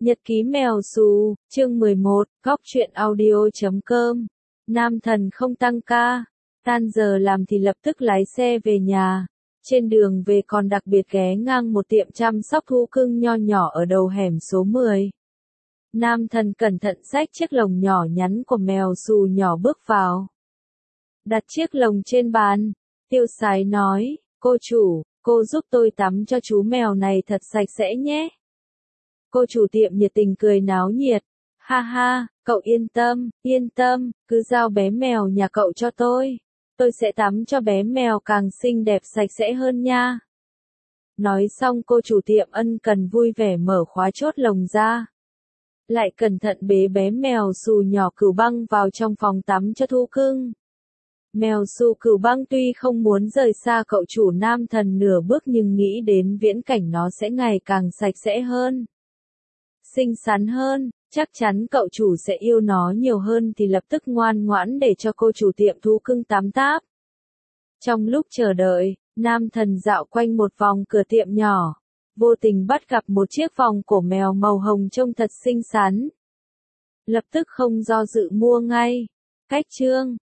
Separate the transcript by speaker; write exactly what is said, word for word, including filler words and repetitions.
Speaker 1: Nhật ký mèo xù, chương mười một, góc truyện audio chấm com. Nam thần không tăng ca, tan giờ làm thì lập tức lái xe về nhà. Trên đường về còn đặc biệt ghé ngang một tiệm chăm sóc thú cưng nho nhỏ ở đầu hẻm số mười. Nam thần cẩn thận xách chiếc lồng nhỏ nhắn của mèo xù nhỏ bước vào. Đặt chiếc lồng trên bàn, tiêu sái nói, cô chủ, cô giúp tôi tắm cho chú mèo này thật sạch sẽ nhé. Cô chủ tiệm nhiệt tình cười náo nhiệt, ha ha, cậu yên tâm, yên tâm, cứ giao bé mèo nhà cậu cho tôi. Tôi sẽ tắm cho bé mèo càng xinh đẹp sạch sẽ hơn nha. Nói xong cô chủ tiệm ân cần vui vẻ mở khóa chốt lồng ra. Lại cẩn thận bế bé mèo xù nhỏ Cửu Băng vào trong phòng tắm cho thú cưng. Mèo xù Cửu Băng tuy không muốn rời xa cậu chủ nam thần nửa bước nhưng nghĩ đến viễn cảnh nó sẽ ngày càng sạch sẽ hơn, xinh xắn hơn, chắc chắn cậu chủ sẽ yêu nó nhiều hơn thì lập tức ngoan ngoãn để cho cô chủ tiệm thú cưng tắm táp. Trong lúc chờ đợi, nam thần dạo quanh một vòng cửa tiệm nhỏ, vô tình bắt gặp một chiếc vòng cổ mèo màu hồng trông thật xinh xắn. Lập tức không do dự mua ngay. Cách chương,